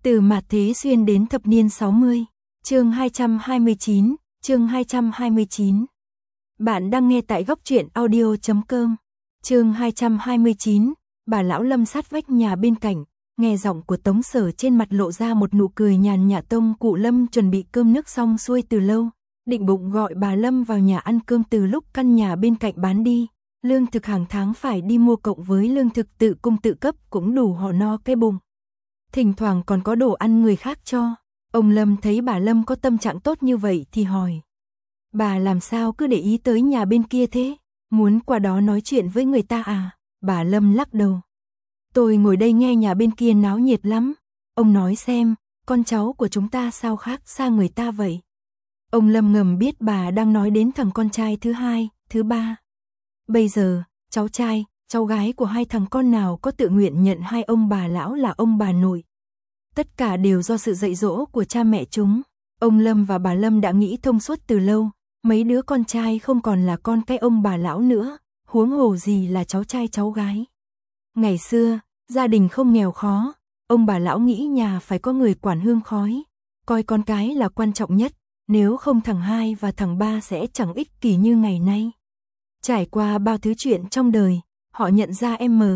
Từ mạt thế xuyên đến thập niên 60, chương 229, chương 229. Bạn đang nghe tại góc truyện audio.com. Chương 229, bà lão Lâm sát vách nhà bên cạnh, nghe giọng của Tống Sở trên mặt lộ ra một nụ cười nhàn nhạt. Tông cụ Lâm chuẩn bị cơm nước xong xuôi từ lâu, định bụng gọi bà Lâm vào nhà ăn cơm từ lúc căn nhà bên cạnh bán đi. Lương thực hàng tháng phải đi mua cộng với lương thực tự cung tự cấp cũng đủ họ no cái bụng. Thỉnh thoảng còn có đồ ăn người khác cho. Ông Lâm thấy bà Lâm có tâm trạng tốt như vậy thì hỏi: bà làm sao cứ để ý tới nhà bên kia thế? Muốn qua đó nói chuyện với người ta à? Bà Lâm lắc đầu. Tôi ngồi đây nghe nhà bên kia náo nhiệt lắm. Ông nói xem, con cháu của chúng ta sao khác xa người ta vậy? Ông Lâm ngầm biết bà đang nói đến thằng con trai thứ hai, thứ ba. Bây giờ, cháu trai, cháu gái của hai thằng con nào có tự nguyện nhận hai ông bà lão là ông bà nội. Tất cả đều do sự dạy dỗ của cha mẹ chúng. Ông Lâm và bà Lâm đã nghĩ thông suốt từ lâu, mấy đứa con trai không còn là con cái ông bà lão nữa, huống hồ gì là cháu trai cháu gái. Ngày xưa, gia đình không nghèo khó, ông bà lão nghĩ nhà phải có người quản hương khói, coi con cái là quan trọng nhất, nếu không thằng hai và thằng ba sẽ chẳng ích kỷ như ngày nay. Trải qua bao thứ chuyện trong đời, họ nhận ra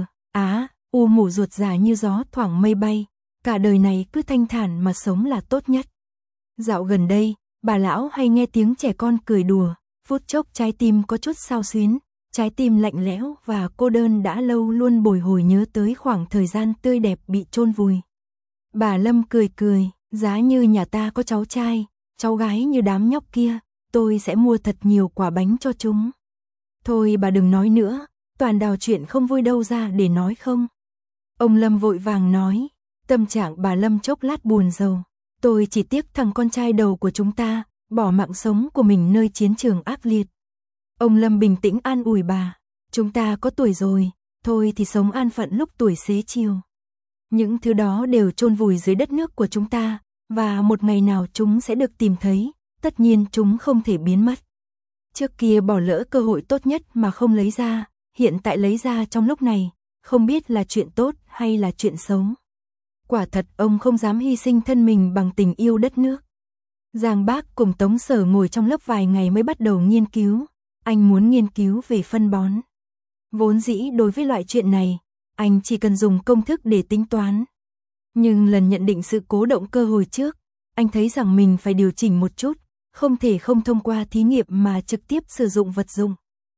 U mủ ruột già như gió thoảng mây bay, cả đời này cứ thanh thản mà sống là tốt nhất. Dạo gần đây, bà lão hay nghe tiếng trẻ con cười đùa, phút chốc trái tim có chút xao xuyến, trái tim lạnh lẽo và cô đơn đã lâu luôn bồi hồi nhớ tới khoảng thời gian tươi đẹp bị chôn vùi. Bà Lâm cười cười, giá như nhà ta có cháu trai, cháu gái như đám nhóc kia, tôi sẽ mua thật nhiều quả bánh cho chúng. Thôi bà đừng nói nữa, toàn đào chuyện không vui đâu ra để nói không. Ông Lâm vội vàng nói, tâm trạng bà Lâm chốc lát buồn rầu. Tôi chỉ tiếc thằng con trai đầu của chúng ta, bỏ mạng sống của mình nơi chiến trường ác liệt. Ông Lâm bình tĩnh an ủi bà, chúng ta có tuổi rồi, thôi thì sống an phận lúc tuổi xế chiều. Những thứ đó đều chôn vùi dưới đất nước của chúng ta, và một ngày nào chúng sẽ được tìm thấy, tất nhiên chúng không thể biến mất. Trước kia bỏ lỡ cơ hội tốt nhất mà không lấy ra, hiện tại lấy ra trong lúc này, không biết là chuyện tốt hay là chuyện xấu. Quả thật ông không dám hy sinh thân mình bằng tình yêu đất nước. Giang Bác cùng Tống Sở ngồi trong lớp vài ngày mới bắt đầu nghiên cứu. Anh muốn nghiên cứu về phân bón. Vốn dĩ đối với loại chuyện này, anh chỉ cần dùng công thức để tính toán. Nhưng lần nhận định sự cố động cơ hồi trước, anh thấy rằng mình phải điều chỉnh một chút, không thể không thông qua thí nghiệm mà trực tiếp sử dụng vật dụng.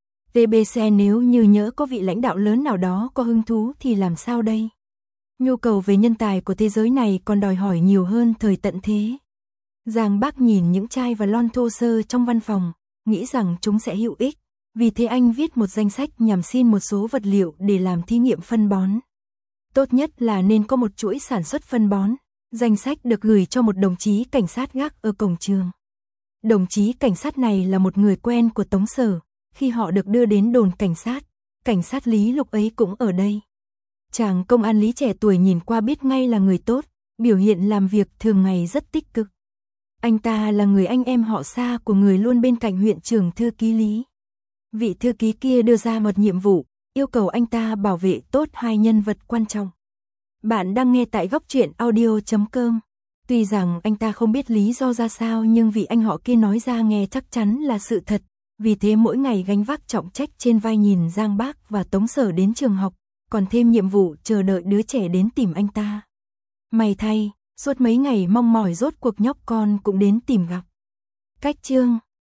TBC nếu như nhỡ có vị lãnh đạo lớn nào đó có hứng thú thì làm sao đây? Nhu cầu về nhân tài của thế giới này còn đòi hỏi nhiều hơn thời tận thế. Giang Bác nhìn những chai và lon thô sơ trong văn phòng, nghĩ rằng chúng sẽ hữu ích. Vì thế anh viết một danh sách nhằm xin một số vật liệu để làm thí nghiệm phân bón. Tốt nhất là nên có một chuỗi sản xuất phân bón. Danh sách được gửi cho một đồng chí cảnh sát gác ở cổng trường. Đồng chí cảnh sát này là một người quen của Tống Sở. Khi họ được đưa đến đồn cảnh sát Lý lúc ấy cũng ở đây. Chàng công an Lý trẻ tuổi nhìn qua biết ngay là người tốt, biểu hiện làm việc thường ngày rất tích cực. Anh ta là người anh em họ xa của người luôn bên cạnh huyện trưởng thư ký Lý. Vị thư ký kia đưa ra một nhiệm vụ, yêu cầu anh ta bảo vệ tốt hai nhân vật quan trọng. Bạn đang nghe tại góc truyện audio.com. Tuy rằng anh ta không biết lý do ra sao nhưng vị anh họ kia nói ra nghe chắc chắn là sự thật. Vì thế mỗi ngày gánh vác trọng trách trên vai nhìn Giang Bác và Tống Sở đến trường học, còn thêm nhiệm vụ chờ đợi đứa trẻ đến tìm anh ta. May thay, suốt mấy ngày mong mỏi rốt cuộc nhóc con cũng đến tìm gặp. Cách chương